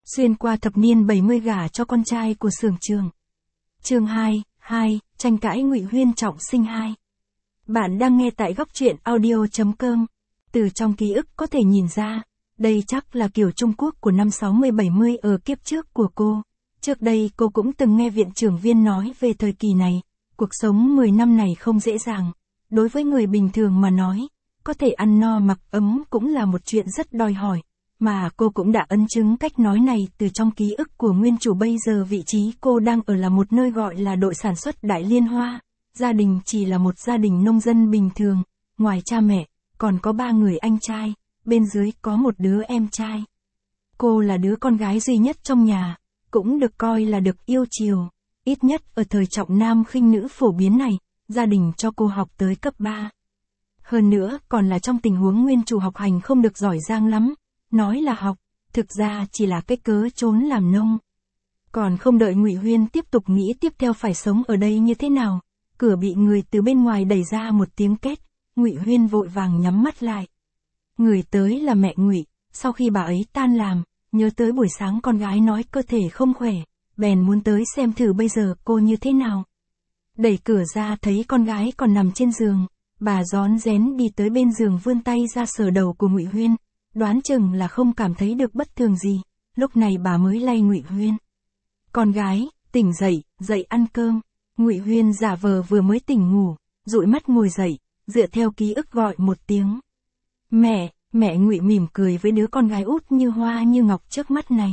Xuyên qua thập niên 70 gả cho con trai của Xưởng Trường. Chương 2, tranh cãi Ngụy Huyên trọng sinh 2. Bạn đang nghe tại góc truyện audio.com. Từ trong ký ức có thể nhìn ra, đây chắc là kiểu Trung Quốc của năm 60-70 ở kiếp trước của cô. Trước đây cô cũng từng nghe viện trưởng Viên nói về thời kỳ này, cuộc sống 10 năm này không dễ dàng. Đối với người bình thường mà nói, có thể ăn no mặc ấm cũng là một chuyện rất đòi hỏi. Mà cô cũng đã ấn chứng cách nói này từ trong ký ức của nguyên chủ. Bây giờ vị trí cô đang ở là một nơi gọi là đội sản xuất Đại Liên Hoa. Gia đình chỉ là một gia đình nông dân bình thường, ngoài cha mẹ, còn có 3 người anh trai, bên dưới có một đứa em trai. Cô là đứa con gái duy nhất trong nhà, cũng được coi là được yêu chiều. Ít nhất ở thời trọng nam khinh nữ phổ biến này, gia đình cho cô học tới cấp 3. Hơn nữa còn là trong tình huống nguyên chủ học hành không được giỏi giang lắm. Nói là học, thực ra chỉ là cái cớ trốn làm nông. Còn không đợi Ngụy Huyên tiếp tục nghĩ tiếp theo phải sống ở đây như thế nào, cửa bị người từ bên ngoài đẩy ra một tiếng két, Ngụy Huyên vội vàng nhắm mắt lại. Người tới là mẹ Ngụy, sau khi bà ấy tan làm, nhớ tới buổi sáng con gái nói cơ thể không khỏe, bèn muốn tới xem thử bây giờ cô như thế nào. Đẩy cửa ra thấy con gái còn nằm trên giường, bà rón rén đi tới bên giường vươn tay ra sờ đầu của Ngụy Huyên. Đoán chừng là không cảm thấy được bất thường gì, lúc này bà mới lay Ngụy Huyên. Con gái, tỉnh dậy, dậy ăn cơm. Ngụy Huyên giả vờ vừa mới tỉnh ngủ, dụi mắt ngồi dậy, dựa theo ký ức gọi một tiếng. Mẹ, Ngụy mỉm cười với đứa con gái út như hoa như ngọc trước mắt này.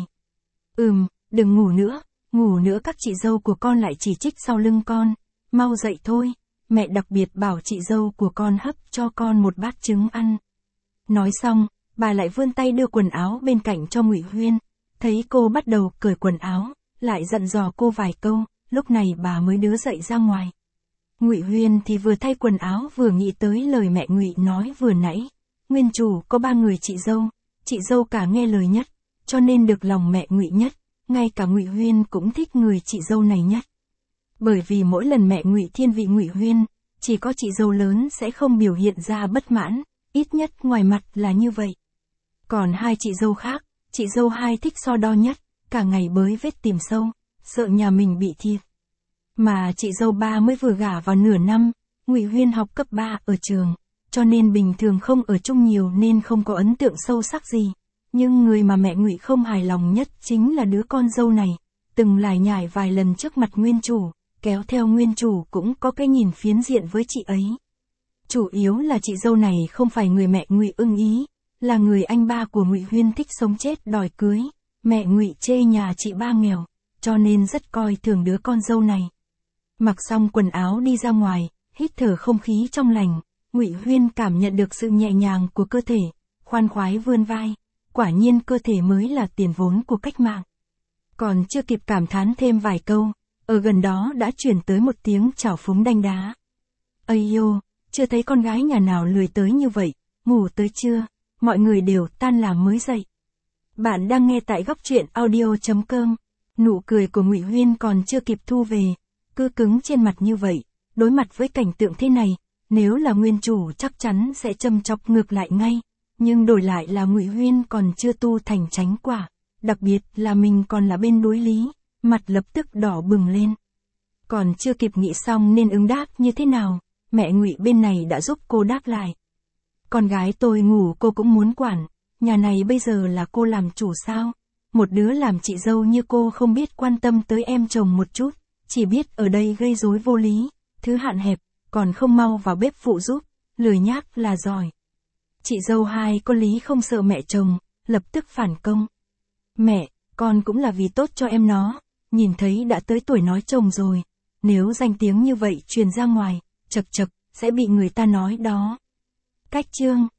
Đừng ngủ nữa các chị dâu của con lại chỉ trích sau lưng con, mau dậy thôi, mẹ đặc biệt bảo chị dâu của con hấp cho con một bát trứng ăn. Nói xong, bà lại vươn tay đưa quần áo bên cạnh cho Ngụy Huyên, thấy cô bắt đầu cởi quần áo, lại dặn dò cô vài câu, lúc này bà mới đưa dậy ra ngoài. Ngụy Huyên thì vừa thay quần áo vừa nghĩ tới lời mẹ Ngụy nói vừa nãy, nguyên chủ có 3 người chị dâu cả nghe lời nhất, cho nên được lòng mẹ Ngụy nhất, ngay cả Ngụy Huyên cũng thích người chị dâu này nhất. Bởi vì mỗi lần mẹ Ngụy thiên vị Ngụy Huyên, chỉ có chị dâu lớn sẽ không biểu hiện ra bất mãn, ít nhất ngoài mặt là như vậy. Còn 2 chị dâu khác, chị dâu 2 thích so đo nhất, cả ngày bới vết tìm sâu, sợ nhà mình bị thiệt. Mà chị dâu 3 mới vừa gả vào nửa năm, Ngụy Huyên học cấp 3 ở trường, cho nên bình thường không ở chung nhiều nên không có ấn tượng sâu sắc gì. Nhưng người mà mẹ Ngụy không hài lòng nhất chính là đứa con dâu này, từng lải nhải vài lần trước mặt nguyên chủ, kéo theo nguyên chủ cũng có cái nhìn phiến diện với chị ấy. Chủ yếu là chị dâu này không phải người mẹ Ngụy ưng ý, là người anh ba của Ngụy Huyên thích sống chết đòi cưới, mẹ Ngụy chê nhà chị ba nghèo, cho nên rất coi thường đứa con dâu này. Mặc xong quần áo đi ra ngoài, hít thở không khí trong lành, Ngụy Huyên cảm nhận được sự nhẹ nhàng của cơ thể, khoan khoái vươn vai, quả nhiên cơ thể mới là tiền vốn của cách mạng. Còn chưa kịp cảm thán thêm vài câu, ở gần đó đã chuyển tới một tiếng chảo phúng đanh đá. Ây yo, chưa thấy con gái nhà nào lười tới như vậy, ngủ tới chưa? Mọi người đều tan làm mới dậy. Bạn đang nghe tại góc truyện audio.com. Nụ cười của Ngụy Huyên còn chưa kịp thu về, cứ cứng trên mặt như vậy, đối mặt với cảnh tượng thế này, nếu là nguyên chủ chắc chắn sẽ châm chọc ngược lại ngay, nhưng đổi lại là Ngụy Huyên còn chưa tu thành chánh quả, đặc biệt là mình còn là bên đối lý, mặt lập tức đỏ bừng lên. Còn chưa kịp nghĩ xong nên ứng đáp như thế nào, mẹ Ngụy bên này đã giúp cô đáp lại. Con gái tôi ngủ cô cũng muốn quản, nhà này bây giờ là cô làm chủ sao? Một đứa làm chị dâu như cô không biết quan tâm tới em chồng một chút, chỉ biết ở đây gây rối vô lý, thứ hạn hẹp, còn không mau vào bếp phụ giúp, lười nhác là giỏi. Chị dâu 2 có lý không sợ mẹ chồng, lập tức phản công. Mẹ, con cũng là vì tốt cho em nó, nhìn thấy đã tới tuổi nói chồng rồi, nếu danh tiếng như vậy truyền ra ngoài, chật, sẽ bị người ta nói đó. Cách chương